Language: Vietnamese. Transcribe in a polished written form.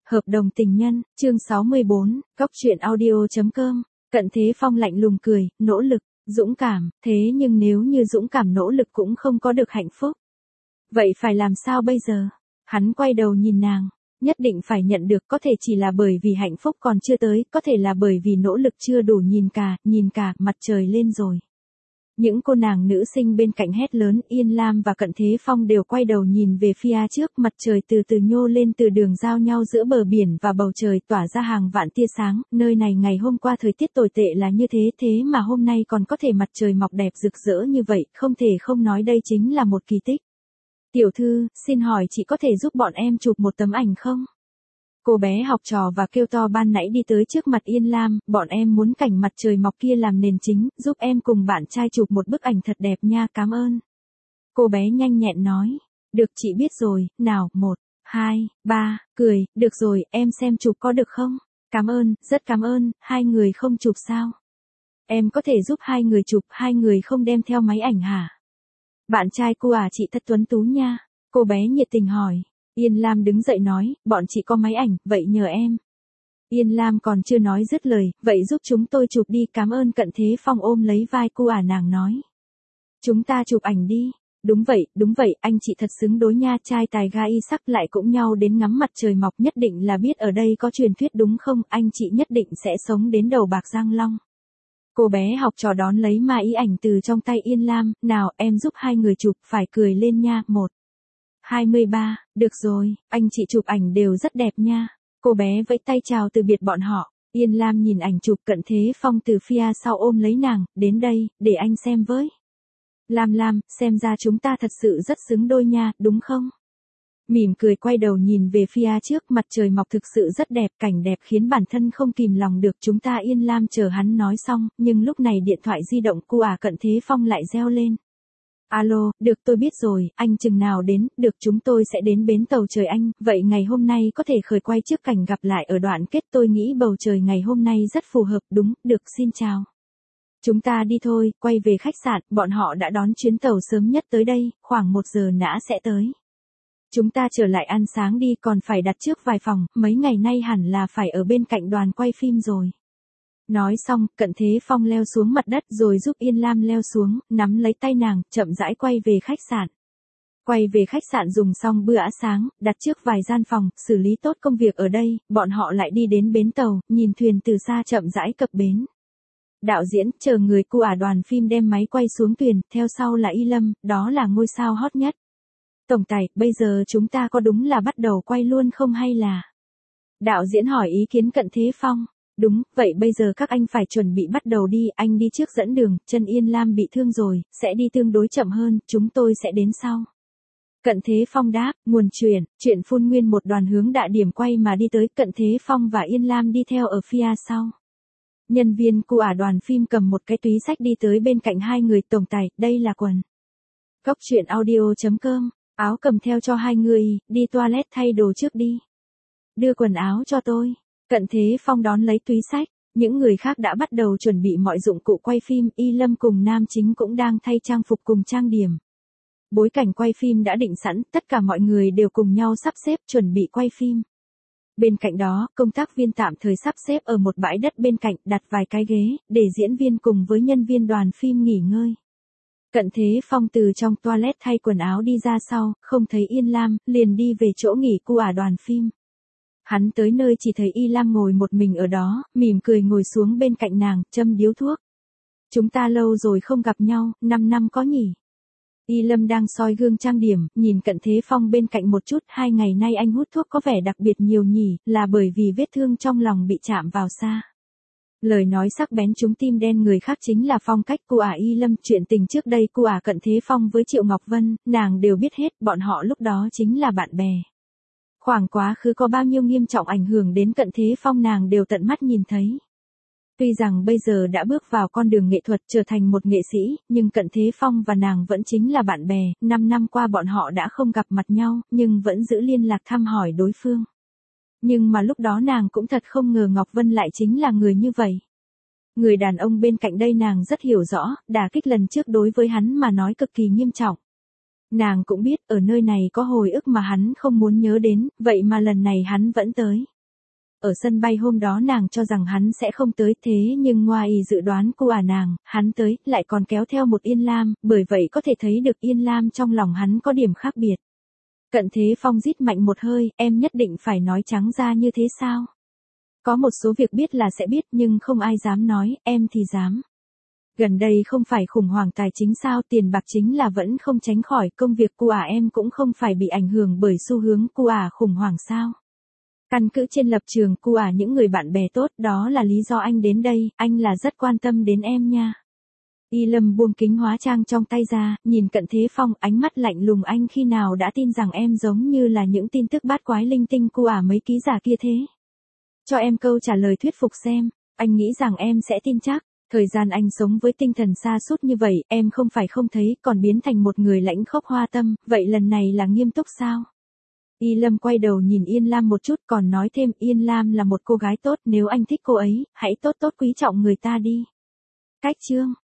Hợp đồng tình nhân, chương 64, Cóc truyện audio.com. Cận Thế Phong lạnh lùng cười, nỗ lực, dũng cảm, thế nhưng nếu như dũng cảm nỗ lực cũng không có được hạnh phúc. Vậy phải làm sao bây giờ? Hắn quay đầu nhìn nàng, nhất định phải nhận được, có thể chỉ là bởi vì hạnh phúc còn chưa tới, có thể là bởi vì nỗ lực chưa đủ. Nhìn cả, mặt trời lên rồi. Những cô nàng nữ sinh bên cạnh hét lớn, Yên Lam và Cận Thế Phong đều quay đầu nhìn về phía trước, mặt trời từ từ nhô lên từ đường giao nhau giữa bờ biển và bầu trời, tỏa ra hàng vạn tia sáng. Nơi này ngày hôm qua thời tiết tồi tệ là như thế, thế mà hôm nay còn có thể mặt trời mọc đẹp rực rỡ như vậy, không thể không nói đây chính là một kỳ tích. Tiểu thư, xin hỏi chị có thể giúp bọn em chụp một tấm ảnh không? Cô bé học trò và kêu to ban nãy đi tới trước mặt Yên Lam, bọn em muốn cảnh mặt trời mọc kia làm nền chính, giúp em cùng bạn trai chụp một bức ảnh thật đẹp nha, cảm ơn. Cô bé nhanh nhẹn nói, được chị biết rồi, nào, 1, 2, 3, cười, được rồi, em xem chụp có được không? Cảm ơn, rất cảm ơn, hai người không chụp sao? Em có thể giúp hai người chụp, hai người không đem theo máy ảnh hả? Bạn trai cô à, chị thật tuấn tú nha, cô bé nhiệt tình hỏi. Yên Lam đứng dậy nói, bọn chị có máy ảnh, vậy nhờ em. Yên Lam còn chưa nói dứt lời, vậy giúp chúng tôi chụp đi, cảm ơn. Cận Thế Phong ôm lấy vai cô à, nàng nói. Chúng ta chụp ảnh đi. Đúng vậy, anh chị thật xứng đối nha, trai tài gái y sắc lại cũng nhau đến ngắm mặt trời mọc, nhất định là biết ở đây có truyền thuyết đúng không, anh chị nhất định sẽ sống đến đầu bạc răng long. Cô bé học trò đón lấy ma ý ảnh từ trong tay Yên Lam, nào em giúp hai người chụp, phải cười lên nha, 1, 23, được rồi, anh chị chụp ảnh đều rất đẹp nha. Cô bé vẫy tay chào từ biệt bọn họ. Yên Lam nhìn ảnh chụp, Cận Thế Phong từ phía sau ôm lấy nàng, đến đây, để anh xem với. Lam, xem ra chúng ta thật sự rất xứng đôi nha, đúng không? Mỉm cười quay đầu nhìn về phía trước, mặt trời mọc thực sự rất đẹp, cảnh đẹp khiến bản thân không kìm lòng được. Chúng ta Yên Lam chờ hắn nói xong, nhưng lúc này điện thoại di động cô Cận Thế Phong lại reo lên. Alo, được tôi biết rồi, anh chừng nào đến, được chúng tôi sẽ đến bến tàu chờ anh, vậy ngày hôm nay có thể khởi quay trước cảnh gặp lại ở đoạn kết, tôi nghĩ bầu trời ngày hôm nay rất phù hợp, đúng, được, xin chào. Chúng ta đi thôi, quay về khách sạn, bọn họ đã đón chuyến tàu sớm nhất tới đây, khoảng 1 giờ nã sẽ tới. Chúng ta trở lại ăn sáng đi, còn phải đặt trước vài phòng, mấy ngày nay hẳn là phải ở bên cạnh đoàn quay phim rồi. Nói xong, Cận Thế Phong leo xuống mặt đất rồi giúp Yên Lam leo xuống, nắm lấy tay nàng, chậm rãi quay về khách sạn. Quay về khách sạn dùng xong bữa sáng, đặt trước vài gian phòng, xử lý tốt công việc ở đây, bọn họ lại đi đến bến tàu, nhìn thuyền từ xa chậm rãi cập bến. Đạo diễn, chờ người cu đoàn phim đem máy quay xuống thuyền, theo sau là Y Lâm, đó là ngôi sao hot nhất. Tổng tài, bây giờ chúng ta có đúng là bắt đầu quay luôn không hay là? Đạo diễn hỏi ý kiến Cận Thế Phong. Đúng, vậy bây giờ các anh phải chuẩn bị bắt đầu đi, anh đi trước dẫn đường, chân Yên Lam bị thương rồi, sẽ đi tương đối chậm hơn, chúng tôi sẽ đến sau. Cận Thế Phong đáp, nguồn chuyện phun nguyên một đoàn hướng đại điểm quay mà đi tới, Cận Thế Phong và Yên Lam đi theo ở phía sau. Nhân viên cu đoàn phim cầm một cái túi xách đi tới bên cạnh hai người, tổng tài, đây là quần. Cóc truyện audio.com, áo cầm theo cho hai người, đi toilet thay đồ trước đi. Đưa quần áo cho tôi. Cận Thế Phong đón lấy túi xách, những người khác đã bắt đầu chuẩn bị mọi dụng cụ quay phim, Y Lâm cùng nam chính cũng đang thay trang phục cùng trang điểm. Bối cảnh quay phim đã định sẵn, tất cả mọi người đều cùng nhau sắp xếp chuẩn bị quay phim. Bên cạnh đó, công tác viên tạm thời sắp xếp ở một bãi đất bên cạnh, đặt vài cái ghế, để diễn viên cùng với nhân viên đoàn phim nghỉ ngơi. Cận Thế Phong từ trong toilet thay quần áo đi ra sau, không thấy Yên Lam, liền đi về chỗ nghỉ cu đoàn phim. Hắn tới nơi chỉ thấy Y Lam ngồi một mình ở đó, mỉm cười ngồi xuống bên cạnh nàng, châm điếu thuốc. Chúng ta lâu rồi không gặp nhau, 5 năm có nhỉ? Y Lâm đang soi gương trang điểm, nhìn Cận Thế Phong bên cạnh một chút, 2 ngày nay anh hút thuốc có vẻ đặc biệt nhiều nhỉ, là bởi vì vết thương trong lòng bị chạm vào xa. Lời nói sắc bén trúng tim đen người khác chính là phong cách của Y Lâm, chuyện tình trước đây của Cận Thế Phong với Triệu Ngọc Vân, nàng đều biết hết, bọn họ lúc đó chính là bạn bè. Khoảng quá khứ có bao nhiêu nghiêm trọng ảnh hưởng đến Cận Thế Phong nàng đều tận mắt nhìn thấy. Tuy rằng bây giờ đã bước vào con đường nghệ thuật trở thành một nghệ sĩ, nhưng Cận Thế Phong và nàng vẫn chính là bạn bè, 5 năm qua bọn họ đã không gặp mặt nhau, nhưng vẫn giữ liên lạc thăm hỏi đối phương. Nhưng mà lúc đó nàng cũng thật không ngờ Ngọc Vân lại chính là người như vậy. Người đàn ông bên cạnh đây nàng rất hiểu rõ, đả kích lần trước đối với hắn mà nói cực kỳ nghiêm trọng. Nàng cũng biết ở nơi này có hồi ức mà hắn không muốn nhớ đến, vậy mà lần này hắn vẫn tới. Ở sân bay hôm đó nàng cho rằng hắn sẽ không tới, thế nhưng ngoài dự đoán của nàng, hắn tới, lại còn kéo theo một Yên Lam, bởi vậy có thể thấy được Yên Lam trong lòng hắn có điểm khác biệt. Cận Thế Phong rít mạnh một hơi, em nhất định phải nói trắng ra như thế sao? Có một số việc biết là sẽ biết nhưng không ai dám nói, em thì dám. Gần đây không phải khủng hoảng tài chính sao, tiền bạc chính là vẫn không tránh khỏi, công việc của em cũng không phải bị ảnh hưởng bởi xu hướng của khủng hoảng sao. Căn cứ trên lập trường của những người bạn bè tốt, đó là lý do anh đến đây, anh là rất quan tâm đến em nha. Y Lâm buông kính hóa trang trong tay ra, nhìn Cận Thế Phong, ánh mắt lạnh lùng, anh khi nào đã tin rằng em giống như là những tin tức bát quái linh tinh của mấy ký giả kia thế? Cho em câu trả lời thuyết phục xem, anh nghĩ rằng em sẽ tin chắc. Thời gian anh sống với tinh thần sa sút như vậy, em không phải không thấy, còn biến thành một người lãnh khốc hoa tâm, vậy lần này là nghiêm túc sao? Y Lâm quay đầu nhìn Yên Lam một chút, còn nói thêm, Yên Lam là một cô gái tốt, nếu anh thích cô ấy, hãy tốt tốt quý trọng người ta đi. Cách chương